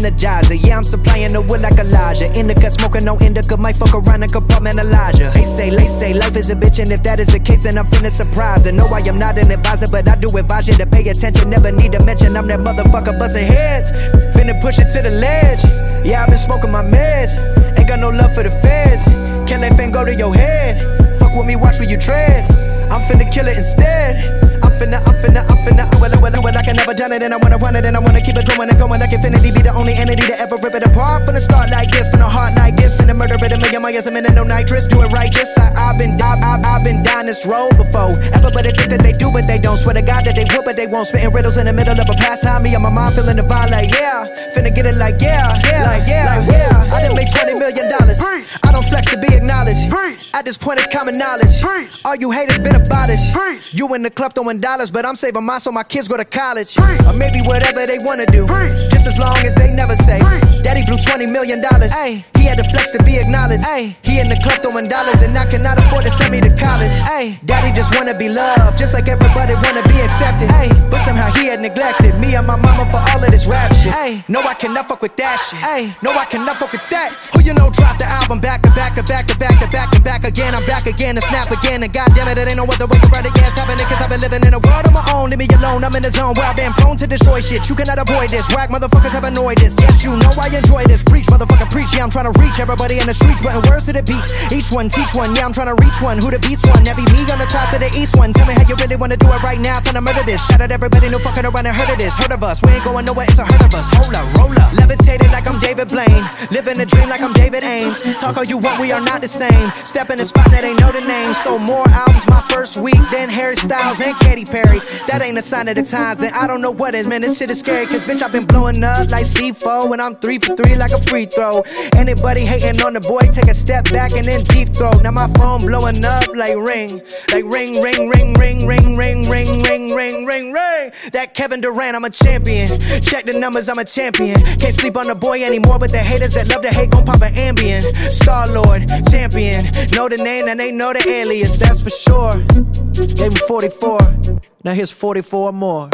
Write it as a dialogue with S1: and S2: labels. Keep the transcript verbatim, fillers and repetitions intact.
S1: energizer. Yeah, I'm supplying the wood like Elijah. Indica, smoking no indica, might fuck around and compartmentalize ya. They say, they say, life is a bitch, and if that is the case, then I'm finna surprise her. No, I am not an advisor, but I do advise you to pay attention. Never need to mention I'm that motherfucker busting heads. Finna push it to the ledge. Yeah, I've been smoking my meds. Ain't got no love for the feds. Can that thing go to your head? Fuck with me, watch where you tread. I'm finna kill it instead. I'm finna, I'm finna, I'm finna. Well, well, well, I can never done it, and I wanna run it, and I wanna keep it going and going. Like infinity be the only entity to ever rip it apart. Finna start like this, finna heart like this, finna murder it a million miles a minute, no nitrous. Do it righteous. I, I've been, I, I, I've been down this road before. Everybody think that they do, but they don't. Swear to God that they would, but they won't. Spitting riddles in the middle of a pastime. Me and my mom feeling the vibe like yeah, finna get it like yeah, yeah, like yeah, like, yeah. I done made twenty million dollars. I don't flex to be acknowledged. At this point, it's common knowledge. All you haters been abolished. You in the club throwing dollars, but I'm saving mine so my kids go to college. Or maybe whatever they wanna do, just as long as they never say Daddy blew twenty million dollars. Ay, he had to flex to be acknowledged. Ay, he in the club throwing dollars, and I cannot afford to send me to college. Ay, Daddy just wanna be loved, just like everybody wanna be accepted. Ay, but somehow he had neglected me and my mama for all of this rap shit. Ay, no, I cannot fuck with that shit. Ay, no, I cannot fuck with that. Who you know dropped the album back to back to back to back to back and back again. I'm back again and snap again, and goddamn it, it ain't no other way around it. Yeah, it's happening cause I've been living in a world of my own. Leave me alone, I'm in the zone where I've been prone to destroy shit. You cannot avoid this, whack motherfuckers have annoyed this. Yes, you know I enjoy this, preach motherfucker preach. Yeah, I'm trying to reach everybody in the streets, putting words to the beats. Each one teach one, yeah, I'm trying to reach one. Who the beast one? That be me on the top to the east one. Tell me how you really wanna do it right now, time to murder this. Shout out everybody, no fucking around and heard of this. Heard of us, we ain't going nowhere, it's a hurt of us. Hold up, roll up, levitated like I'm David Blaine, living a dream like I'm David Ames. Talk all you want, we are not the same. Step in the spot that ain't know the name. So more albums my first week than Harry Styles and Katy Perry. That ain't a sign of the times, then I don't know what is. Man, this shit is scary, cause bitch, I've been blowing up like C four, and I'm three for three like a free throw. Anybody hating on the boy, take a step back and then deep throw. Now my phone blowing up like ring, like ring, ring, ring, ring, ring, ring, ring, ring, ring, ring, ring. That Kevin Durant, I'm a champion. Check the numbers, I'm a champion. Can't sleep on the boy anymore, but the haters that love to hate gon' pop an Ambien. Star-Lord, champion. Know the name and they know the alias, that's for sure. Gave him forty-four, now here's forty-four more.